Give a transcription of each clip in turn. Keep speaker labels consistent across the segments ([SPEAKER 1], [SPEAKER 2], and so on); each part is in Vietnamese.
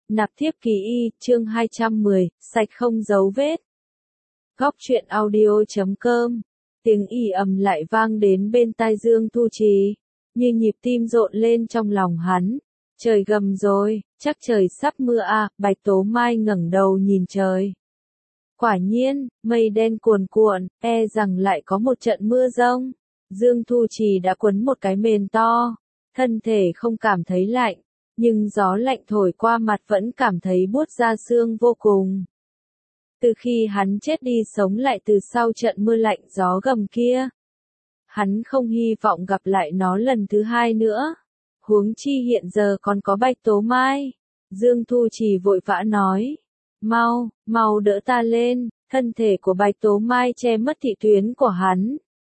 [SPEAKER 1] Nạp thiếp ký y, chương 210, sạch không dấu vết. Góc truyện audio.com. Tiếng ì ầm lại vang đến bên tai Dương Thu Trì, như nhịp tim rộn lên trong lòng hắn. Trời gầm rồi, chắc trời sắp mưa à, Bạch Tố Mai ngẩng đầu nhìn trời. Quả nhiên, mây đen cuồn cuộn, e rằng lại có một trận mưa giông. Dương Thu Trì đã quấn một cái mền to, thân thể không cảm thấy lạnh, nhưng gió lạnh thổi qua mặt vẫn cảm thấy buốt da xương vô cùng. Từ khi hắn chết đi sống lại từ sau trận mưa lạnh gió gầm kia, hắn không hy vọng gặp lại nó lần thứ hai nữa. Huống chi hiện giờ còn có Bạch Tố Mai. Dương Thu Trì vội vã nói, mau đỡ ta lên. Thân thể của Bạch Tố Mai che mất thị tuyến của hắn.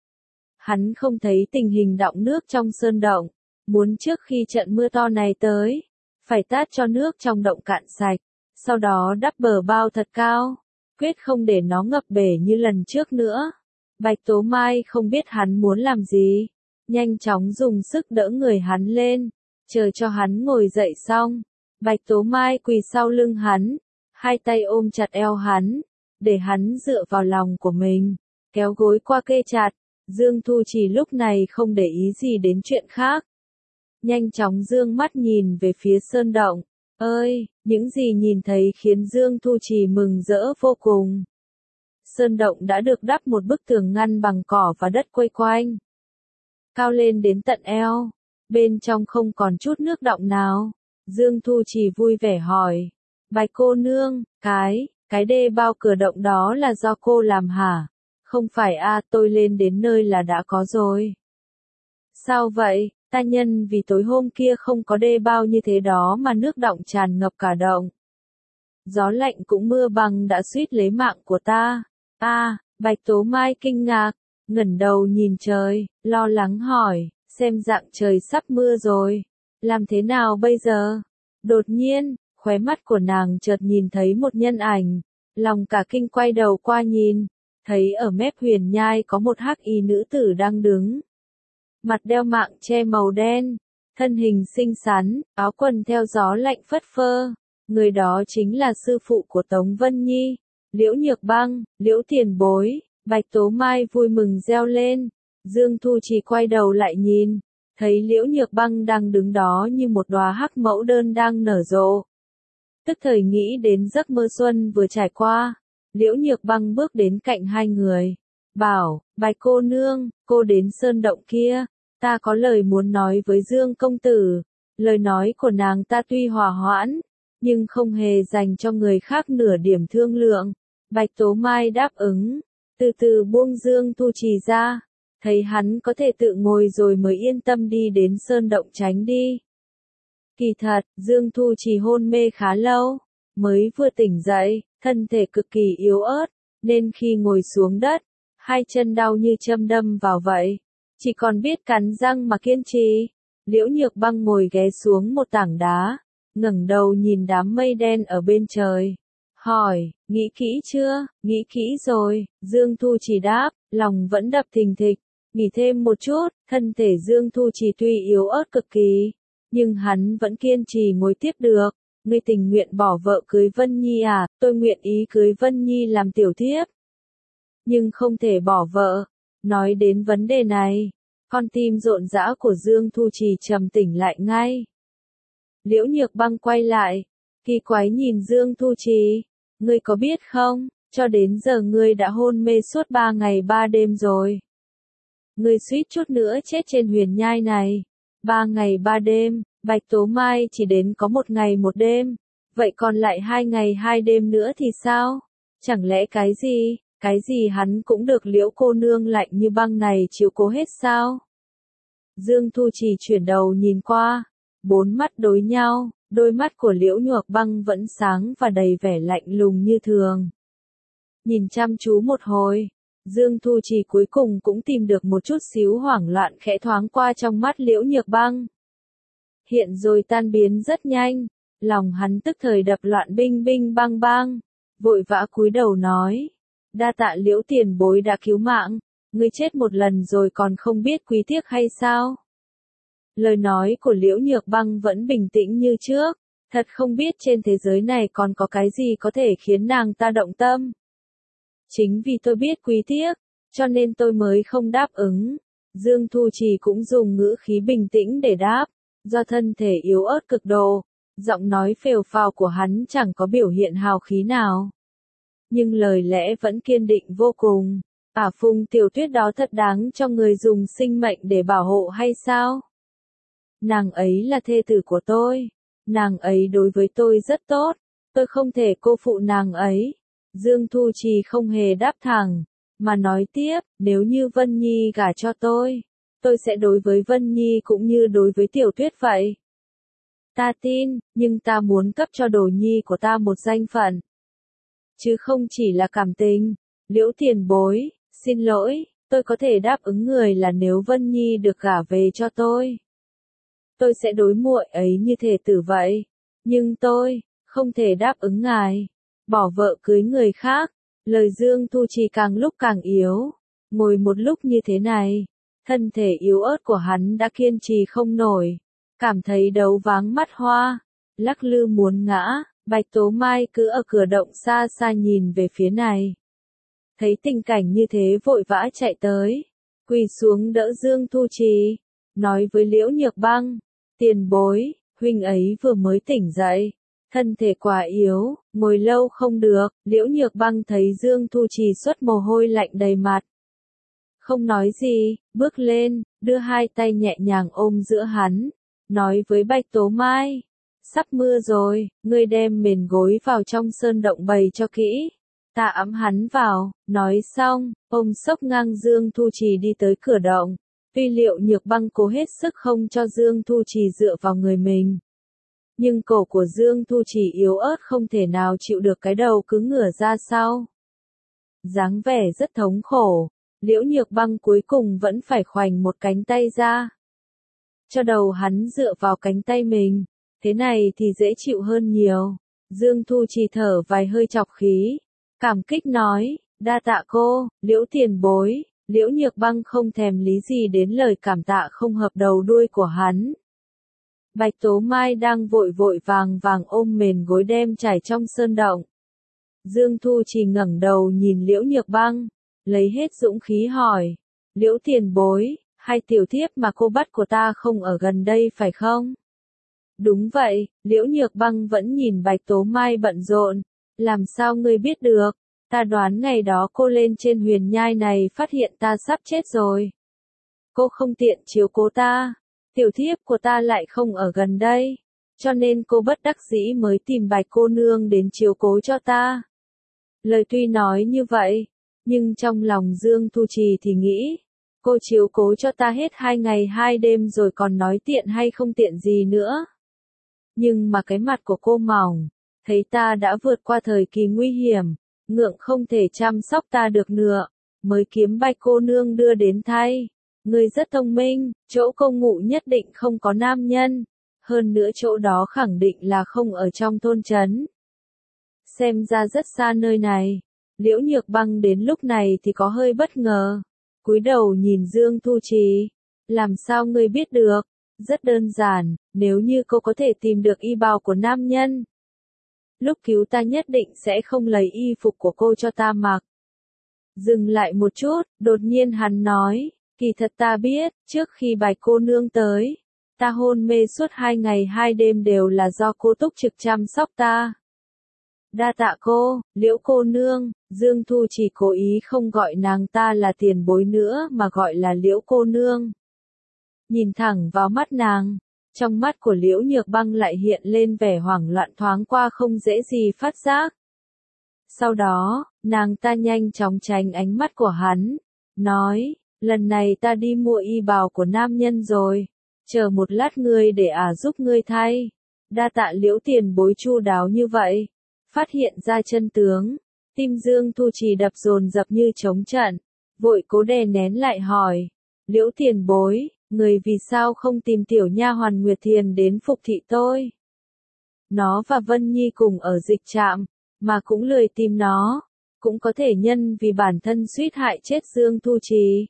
[SPEAKER 1] Hắn không thấy tình hình đọng nước trong sơn động, muốn trước khi trận mưa to này tới, phải tát cho nước trong động cạn sạch, sau đó đắp bờ bao thật cao, quyết không để nó ngập bể như lần trước nữa. Bạch Tố Mai không biết hắn muốn làm gì, nhanh chóng dùng sức đỡ người hắn lên, chờ cho hắn ngồi dậy xong. Bạch Tố Mai quỳ sau lưng hắn, hai tay ôm chặt eo hắn, để hắn dựa vào lòng của mình, kéo gối qua kê chặt. Dương Thu Trì lúc này không để ý gì đến chuyện khác. Nhanh chóng dương mắt nhìn về phía sơn động. Ơi, những gì nhìn thấy khiến Dương Thu Trì mừng rỡ vô cùng. Sơn động đã được đắp một bức tường ngăn bằng cỏ và đất quây quanh, cao lên đến tận eo, bên trong không còn chút nước đọng nào. Dương Thu Trì vui vẻ hỏi, Bạch cô nương, cái đê bao cửa động đó là do cô làm hả? Không phải à, tôi lên đến nơi là đã có rồi. Sao vậy? Ta nhân vì tối hôm kia không có đê bao như thế đó mà nước đọng tràn ngập cả động. Gió lạnh cũng mưa băng đã suýt lấy mạng của ta. Bạch Tố Mai kinh ngạc, ngẩng đầu nhìn trời, lo lắng hỏi, xem dạng trời sắp mưa rồi. Làm thế nào bây giờ? Đột nhiên, khóe mắt của nàng chợt nhìn thấy một nhân ảnh, lòng cả kinh quay đầu qua nhìn. Thấy ở mép huyền nhai có một hắc y nữ tử đang đứng. Mặt đeo mạng che màu đen, thân hình xinh xắn, áo quần theo gió lạnh phất phơ. Người đó chính là sư phụ của Tống Vân Nhi, Liễu Nhược Băng, Liễu tiền bối. Bạch Tố Mai vui mừng reo lên. Dương Thu Trì quay đầu lại nhìn, thấy Liễu Nhược Băng đang đứng đó như một đóa hắc mẫu đơn đang nở rộ. Tức thời nghĩ đến giấc mơ xuân vừa trải qua. Liễu Nhược Băng bước đến cạnh hai người, bảo, Bạch cô nương, cô đến sơn động kia, ta có lời muốn nói với Dương công tử. Lời nói của nàng ta tuy hòa hoãn, nhưng không hề dành cho người khác nửa điểm thương lượng. Bạch Tố Mai đáp ứng, từ từ buông Dương Thu Trì ra, thấy hắn có thể tự ngồi rồi mới yên tâm đi đến sơn động tránh đi. Kỳ thật, Dương Thu Trì hôn mê khá lâu, mới vừa tỉnh dậy. Thân thể cực kỳ yếu ớt, nên khi ngồi xuống đất, hai chân đau như châm đâm vào vậy. Chỉ còn biết cắn răng mà kiên trì. Liễu Nhược Băng ngồi ghé xuống một tảng đá, ngẩng đầu nhìn đám mây đen ở bên trời. Hỏi, nghĩ kỹ chưa? Nghĩ kỹ rồi, Dương Thu Trì đáp, lòng vẫn đập thình thịch. Nghỉ thêm một chút, thân thể Dương Thu Trì tuy yếu ớt cực kỳ, nhưng hắn vẫn kiên trì ngồi tiếp được. Ngươi tình nguyện bỏ vợ cưới Vân Nhi à? Tôi nguyện ý cưới Vân Nhi làm tiểu thiếp, nhưng không thể bỏ vợ. Nói đến vấn đề này, con tim rộn rã của Dương Thu Trì trầm tĩnh lại ngay. Liễu Nhược Băng quay lại, kỳ quái nhìn Dương Thu Trì, ngươi có biết không, cho đến giờ ngươi đã hôn mê suốt 3 ngày 3 đêm rồi. Ngươi suýt chút nữa chết trên huyền nhai này. 3 ngày 3 đêm. Bạch Tố Mai chỉ đến có 1 ngày 1 đêm, vậy còn lại 2 ngày 2 đêm nữa thì sao? Chẳng lẽ cái gì hắn cũng được Liễu cô nương lạnh như băng này chiếu cố hết sao? Dương Thu Trì chuyển đầu nhìn qua, 4 mắt đối nhau, đôi mắt của Liễu Nhược Băng vẫn sáng và đầy vẻ lạnh lùng như thường. Nhìn chăm chú một hồi, Dương Thu Trì cuối cùng cũng tìm được một chút xíu hoảng loạn khẽ thoáng qua trong mắt Liễu Nhược Băng. Hiện rồi tan biến rất nhanh, lòng hắn tức thời đập loạn binh binh bang bang, vội vã cúi đầu nói, đa tạ Liễu tiền bối đã cứu mạng, ngươi chết một lần rồi còn không biết quý tiếc hay sao? Lời nói của Liễu Nhược Băng vẫn bình tĩnh như trước, Thật không biết trên thế giới này còn có cái gì có thể khiến nàng ta động tâm. Chính vì tôi biết quý tiếc, cho nên tôi mới không đáp ứng. Dương Thu Trì cũng dùng ngữ khí bình tĩnh để đáp, do thân thể yếu ớt cực độ, giọng nói phều phào của hắn chẳng có biểu hiện hào khí nào. Nhưng lời lẽ vẫn kiên định vô cùng. Phùng Tiểu Tuyết đó thật đáng cho người dùng sinh mệnh để bảo hộ hay sao? Nàng ấy là thê tử của tôi. Nàng ấy đối với tôi rất tốt. Tôi không thể cô phụ nàng ấy. Dương Thu Trì không hề đáp thẳng, mà nói tiếp, nếu như Vân Nhi gả cho tôi sẽ đối với Vân Nhi cũng như đối với Tiểu Tuyết vậy. Ta tin, nhưng ta muốn cấp cho đồ nhi của ta một danh phận. Chứ không chỉ là cảm tình. Liễu tiền bối, xin lỗi, tôi có thể đáp ứng người là nếu Vân Nhi được gả về cho tôi sẽ đối muội ấy như thể tử vậy. Nhưng tôi, không thể đáp ứng ngài. Bỏ vợ cưới người khác. Lời Dương Thu Trì càng lúc càng yếu. Ngồi một lúc như thế này, thân thể yếu ớt của hắn đã kiên trì không nổi. Cảm thấy đầu váng mắt hoa, lắc lư muốn ngã. Bạch Tố Mai cứ ở cửa động xa xa nhìn về phía này. Thấy tình cảnh như thế vội vã chạy tới, quỳ xuống đỡ Dương Thu Trì, nói với Liễu Nhược Băng, tiền bối, huynh ấy vừa mới tỉnh dậy, thân thể quá yếu, ngồi lâu không được. Liễu Nhược Băng thấy Dương Thu Trì xuất mồ hôi lạnh đầy mặt. Không nói gì, bước lên, đưa hai tay nhẹ nhàng ôm giữa hắn, nói với Bạch Tố Mai, sắp mưa rồi, ngươi đem mền gối vào trong sơn động bày cho kỹ. Ta ẵm hắn vào, nói xong, ôm xốc ngang Dương Thu Trì đi tới cửa động. Tuy Liễu Nhược Băng cố hết sức không cho Dương Thu Trì dựa vào người mình. Nhưng cổ của Dương Thu Trì yếu ớt không thể nào chịu được cái đầu cứ ngửa ra sau. Dáng vẻ rất thống khổ, Liễu Nhược Băng cuối cùng vẫn phải khoành một cánh tay ra. Cho đầu hắn dựa vào cánh tay mình, thế này thì dễ chịu hơn nhiều. Dương Thu Trì thở vài hơi chọc khí, cảm kích nói, đa tạ cô, Liễu tiền bối. Liễu Nhược Băng không thèm lý gì đến lời cảm tạ không hợp đầu đuôi của hắn. Bạch Tố Mai đang vội vội vàng vàng ôm mền gối đem trải trong sơn động. Dương Thu Trì ngẩng đầu nhìn Liễu Nhược Băng, lấy hết dũng khí hỏi, Liễu tiền bối, hai tiểu thiếp mà cô bắt của ta không ở gần đây phải không? Đúng vậy, Liễu Nhược Băng vẫn nhìn Bạch Tố Mai bận rộn, làm sao ngươi biết được? Ta đoán ngày đó cô lên trên huyền nhai này phát hiện ta sắp chết rồi. Cô không tiện chiếu cố ta, tiểu thiếp của ta lại không ở gần đây, cho nên cô bất đắc dĩ mới tìm Bạch cô nương đến chiếu cố cho ta. Lời tuy nói như vậy, nhưng trong lòng Dương Thu Trì thì nghĩ, cô chiếu cố cho ta hết 2 ngày 2 đêm rồi còn nói tiện hay không tiện gì nữa. Nhưng mà cái mặt của cô mỏng, thấy ta đã vượt qua thời kỳ nguy hiểm, ngượng không thể chăm sóc ta được nữa, mới kiếm Bạch cô nương đưa đến thay. Ngươi rất thông minh, chỗ cô ngụ nhất định không có nam nhân, hơn nữa chỗ đó khẳng định là không ở trong thôn trấn. Xem ra rất xa nơi này. Liễu Nhược Băng đến lúc này thì có hơi bất ngờ, cúi đầu nhìn Dương Thu Trì, làm sao ngươi biết được? Rất đơn giản, nếu như cô có thể tìm được y bào của nam nhân, lúc cứu ta nhất định sẽ không lấy y phục của cô cho ta mặc. Dừng lại một chút, đột nhiên hắn nói, kỳ thật ta biết, trước khi Bạch cô nương tới, ta hôn mê suốt 2 ngày 2 đêm đều là do cô túc trực chăm sóc ta. Đa tạ cô, Liễu cô nương. Dương Thu chỉ cố ý không gọi nàng ta là tiền bối nữa mà gọi là Liễu cô nương. Nhìn thẳng vào mắt nàng, trong mắt của Liễu Nhược Băng lại hiện lên vẻ hoảng loạn thoáng qua không dễ gì phát giác. Sau đó, nàng ta nhanh chóng tránh ánh mắt của hắn, nói, lần này ta đi mua y bào của nam nhân rồi, chờ một lát ngươi để giúp ngươi thay. Đa tạ Liễu tiền bối chu đáo như vậy. Phát hiện ra chân tướng, tim Dương Thu Trì đập dồn dập như trống trận, vội cố đè nén lại hỏi, Liễu tiền bối, người vì sao không tìm tiểu nha hoàn Nguyệt Thiền đến phục thị tôi? Nó và Vân Nhi cùng ở dịch trạm, mà cũng lười tìm nó, cũng có thể nhân vì bản thân suýt hại chết Dương Thu Trì.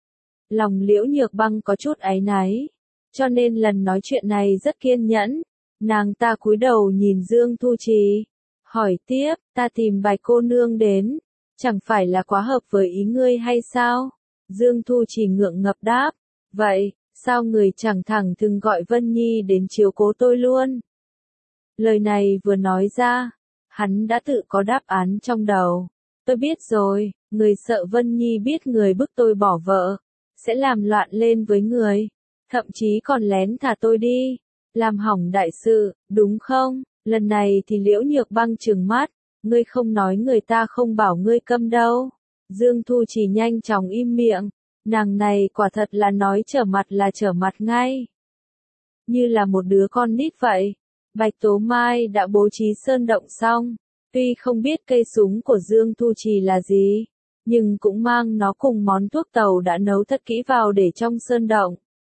[SPEAKER 1] Lòng Liễu Nhược Băng có chút áy náy, cho nên lần nói chuyện này rất kiên nhẫn, Nàng ta cúi đầu nhìn Dương Thu Trì, hỏi tiếp, ta tìm Bạch cô nương đến, chẳng phải là quá hợp với ý ngươi hay sao? Dương Thu Trì ngượng ngập đáp, vậy, sao người chẳng thẳng thừng gọi Vân Nhi đến chiếu cố tôi luôn? Lời này vừa nói ra, hắn đã tự có đáp án trong đầu. Tôi biết rồi, người sợ Vân Nhi biết người bức tôi bỏ vợ, sẽ làm loạn lên với người, thậm chí còn lén thả tôi đi, làm hỏng đại sự, đúng không? Lần này thì Liễu Nhược Băng trừng mắt, ngươi không nói người ta không bảo ngươi câm đâu. Dương Thu Trì nhanh chóng im miệng, nàng này quả thật là nói trở mặt là trở mặt ngay. Như là một đứa con nít vậy. Bạch Tố Mai đã bố trí sơn động xong, tuy không biết cây súng của Dương Thu Trì là gì, nhưng cũng mang nó cùng món thuốc tàu đã nấu thật kỹ vào để trong sơn động.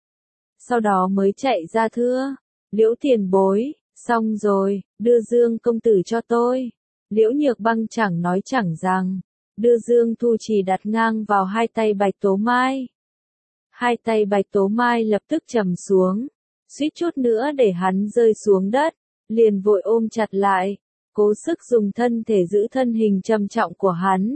[SPEAKER 1] Sau đó mới chạy ra thưa, Liễu tiền bối, xong rồi, đưa Dương công tử cho tôi. Liễu Nhược Băng chẳng nói chẳng rằng, đưa Dương Thu Trì đặt ngang vào hai tay Bạch Tố Mai. Hai tay Bạch Tố Mai lập tức trầm xuống, suýt chút nữa để hắn rơi xuống đất, liền vội ôm chặt lại, cố sức dùng thân thể giữ thân hình trầm trọng của hắn.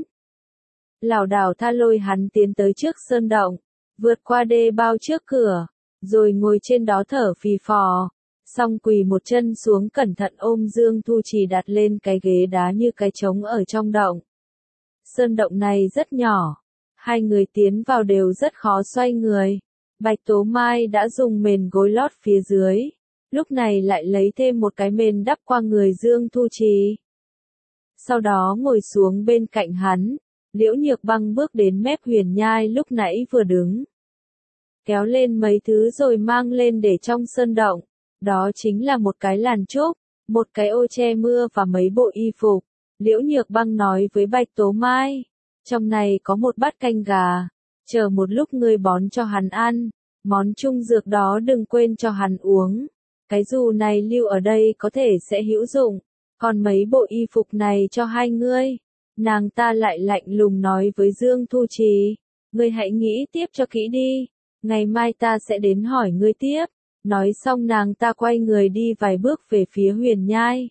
[SPEAKER 1] Lảo đảo tha lôi hắn tiến tới trước sơn động, vượt qua đê bao trước cửa, rồi ngồi trên đó thở phì phò, xong quỳ một chân xuống cẩn thận ôm Dương Thu Trì đặt lên cái ghế đá như cái trống ở trong động. Sơn động này rất nhỏ, hai người tiến vào đều rất khó xoay người. Bạch Tố Mai đã dùng mền gối lót phía dưới, lúc này lại lấy thêm một cái mền đắp qua người Dương Thu Trì. Sau đó ngồi xuống bên cạnh hắn, Liễu Nhược Băng bước đến mép huyền nhai lúc nãy vừa đứng. Kéo lên mấy thứ rồi mang lên để trong sơn động, đó chính là một cái làn trúc, một cái ô che mưa và mấy bộ y phục. Liễu Nhược Băng nói với Bạch Tố Mai, trong này có một bát canh gà, chờ một lúc ngươi bón cho hắn ăn, món trung dược đó đừng quên cho hắn uống. Cái dù này lưu ở đây có thể sẽ hữu dụng, còn mấy bộ y phục này cho hai ngươi. Nàng ta lại lạnh lùng nói với Dương Thu Trì, ngươi hãy nghĩ tiếp cho kỹ đi, ngày mai ta sẽ đến hỏi ngươi tiếp. Nói xong nàng ta quay người đi vài bước về phía huyền nhai.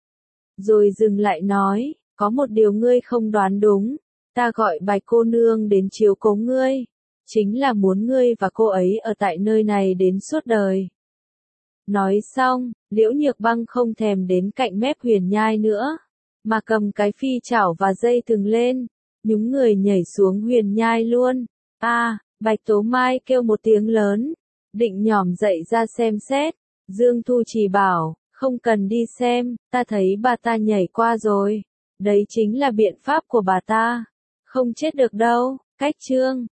[SPEAKER 1] Rồi dừng lại nói, có một điều ngươi không đoán đúng, ta gọi Bạch cô nương đến chiếu cố ngươi, chính là muốn ngươi và cô ấy ở tại nơi này đến suốt đời. Nói xong, Liễu Nhược Băng không thèm đến cạnh mép huyền nhai nữa, mà cầm cái phi chảo và dây thừng lên, nhúng người nhảy xuống huyền nhai luôn. Bạch Tố Mai kêu một tiếng lớn, định nhỏm dậy ra xem xét. Dương Thu Trì bảo, không cần đi xem, ta thấy bà ta nhảy qua rồi. Đấy chính là biện pháp của bà ta. Không chết được đâu. Cách chương